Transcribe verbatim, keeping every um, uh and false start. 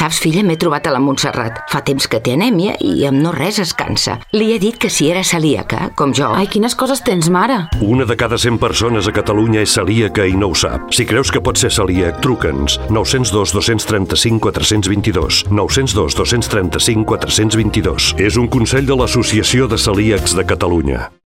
Saps, filla, m'he trobat a la Montserrat. Fa temps que té anèmia i amb no res es cansa. Li he dit que si era celíaca, com jo... Ai, quines coses tens, mare. Una de cada cent persones a Catalunya és celíaca i no ho sap. Si creus que pot ser celíac, truca'ns. nou zero dos, dos tres cinc, quatre dos dos. nou zero dos, dos tres cinc, quatre dos dos. És un consell de l'Associació de Celíacs de Catalunya.